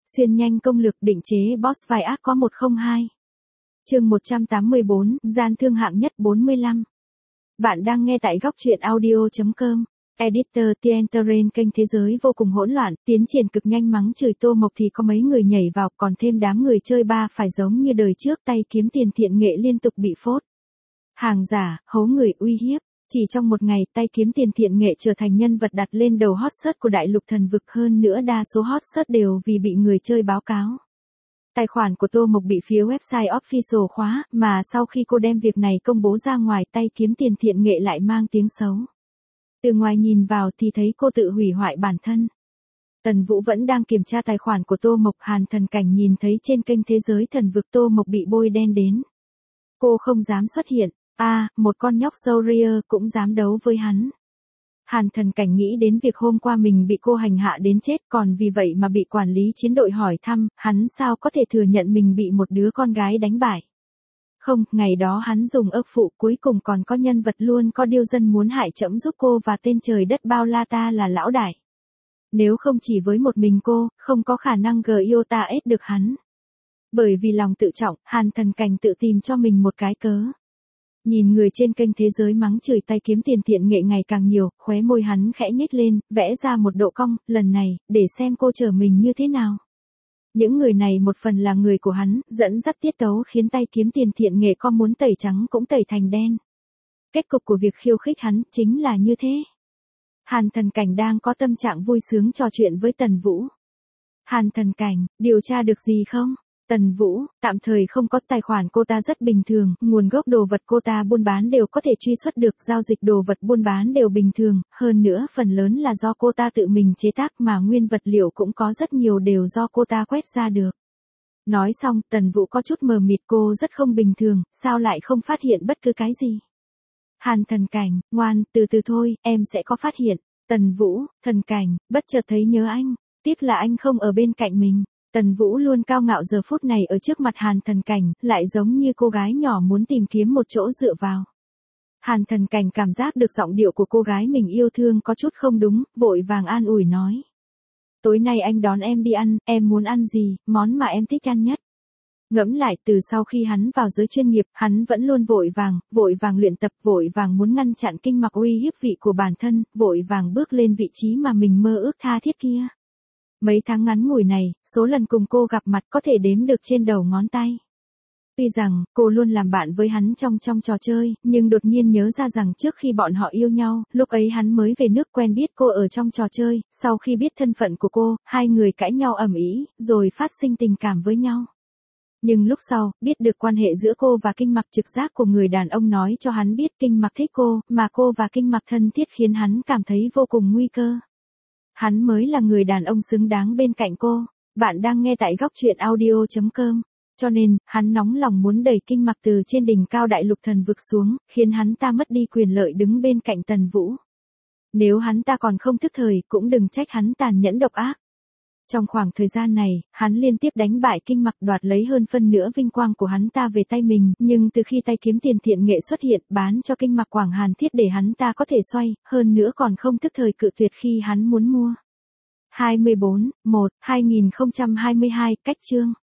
Xuyên nhanh công lược định chế boss vai ác có 102. Chương 184, gian thương hạng nhất 45. Bạn đang nghe tại góc truyện audio.com. Editor Tienteren. Kênh thế giới vô cùng hỗn loạn, tiến triển cực nhanh. Mắng chửi Tô Mộc thì có mấy người nhảy vào, còn thêm đám người chơi ba phải giống như đời trước, tay kiếm tiền thiện nghệ liên tục bị phốt. Hàng giả, hố người, uy hiếp. Chỉ trong một ngày, tay kiếm tiền thiện nghệ trở thành nhân vật đặt lên đầu hot search của đại lục thần vực, hơn nữa đa số hot search đều vì bị người chơi báo cáo. Tài khoản của Tô Mộc bị phía website official khóa, mà sau khi cô đem việc này công bố ra ngoài, tay kiếm tiền thiện nghệ lại mang tiếng xấu. Từ ngoài nhìn vào thì thấy cô tự hủy hoại bản thân. Tần Vũ vẫn đang kiểm tra tài khoản của Tô Mộc. Hàn Thần Cảnh nhìn thấy trên kênh thế giới thần vực Tô Mộc bị bôi đen đến. Cô không dám xuất hiện. Một con nhóc Soria cũng dám đấu với hắn. Hàn Thần Cảnh nghĩ đến việc hôm qua mình bị cô hành hạ đến chết, còn vì vậy mà bị quản lý chiến đội hỏi thăm, hắn sao có thể thừa nhận mình bị một đứa con gái đánh bại. Không, ngày đó hắn dùng ức phụ, cuối cùng còn có nhân vật luôn có điêu dân muốn hại trẫm giúp cô và tên trời đất bao la ta là lão đại. Nếu không chỉ với một mình cô, không có khả năng Giota ép được hắn. Bởi vì lòng tự trọng, Hàn Thần Cảnh tự tìm cho mình một cái cớ. Nhìn người trên kênh thế giới mắng chửi tay kiếm tiền thiện nghệ ngày càng nhiều, khóe môi hắn khẽ nhếch lên, vẽ ra một độ cong, lần này, để xem cô trở mình như thế nào. Những người này một phần là người của hắn, dẫn dắt tiết tấu khiến tay kiếm tiền thiện nghệ có muốn tẩy trắng cũng tẩy thành đen. Kết cục của việc khiêu khích hắn chính là như thế. Hàn Thần Cảnh đang có tâm trạng vui sướng trò chuyện với Tần Vũ. Hàn Thần Cảnh, điều tra được gì không? Tần Vũ, tạm thời không có. Tài khoản cô ta rất bình thường, nguồn gốc đồ vật cô ta buôn bán đều có thể truy xuất được, giao dịch đồ vật buôn bán đều bình thường, hơn nữa phần lớn là do cô ta tự mình chế tác, mà nguyên vật liệu cũng có rất nhiều đều do cô ta quét ra được. Nói xong, Tần Vũ có chút mờ mịt, cô rất không bình thường, sao lại không phát hiện bất cứ cái gì? Hàn Thần Cảnh, ngoan, từ từ thôi, em sẽ có phát hiện. Tần Vũ, Thần Cảnh, bất chợt thấy nhớ anh, tiếc là anh không ở bên cạnh mình. Tần Vũ luôn cao ngạo, giờ phút này ở trước mặt Hàn Thần Cảnh, lại giống như cô gái nhỏ muốn tìm kiếm một chỗ dựa vào. Hàn Thần Cảnh cảm giác được giọng điệu của cô gái mình yêu thương có chút không đúng, vội vàng an ủi nói. Tối nay anh đón em đi ăn, em muốn ăn gì, món mà em thích ăn nhất. Ngẫm lại, từ sau khi hắn vào giới chuyên nghiệp, hắn vẫn luôn vội vàng luyện tập, vội vàng muốn ngăn chặn kinh mạch uy hiếp vị của bản thân, vội vàng bước lên vị trí mà mình mơ ước tha thiết kia. Mấy tháng ngắn ngủi này, số lần cùng cô gặp mặt có thể đếm được trên đầu ngón tay. Tuy rằng, cô luôn làm bạn với hắn trong trò chơi, nhưng đột nhiên nhớ ra rằng trước khi bọn họ yêu nhau, lúc ấy hắn mới về nước quen biết cô ở trong trò chơi, sau khi biết thân phận của cô, hai người cãi nhau ầm ĩ, rồi phát sinh tình cảm với nhau. Nhưng lúc sau, biết được quan hệ giữa cô và kinh mạch, trực giác của người đàn ông nói cho hắn biết kinh mạch thích cô, mà cô và kinh mạch thân thiết khiến hắn cảm thấy vô cùng nguy cơ. Hắn mới là người đàn ông xứng đáng bên cạnh cô. Bạn đang nghe tại góc truyện audio.com. Cho nên, hắn nóng lòng muốn đẩy kinh mạch từ trên đỉnh cao đại lục thần vực xuống, khiến hắn ta mất đi quyền lợi đứng bên cạnh Tần Vũ. Nếu hắn ta còn không thức thời, cũng đừng trách hắn tàn nhẫn độc ác. Trong khoảng thời gian này, hắn liên tiếp đánh bại kinh mạch, đoạt lấy hơn phân nửa vinh quang của hắn ta về tay mình, nhưng từ khi tay kiếm tiền thiện nghệ xuất hiện, bán cho kinh mạch Quảng Hàn Thiết để hắn ta có thể xoay, hơn nữa còn không thức thời cự tuyệt khi hắn muốn mua. 24/1/2022, cách chương.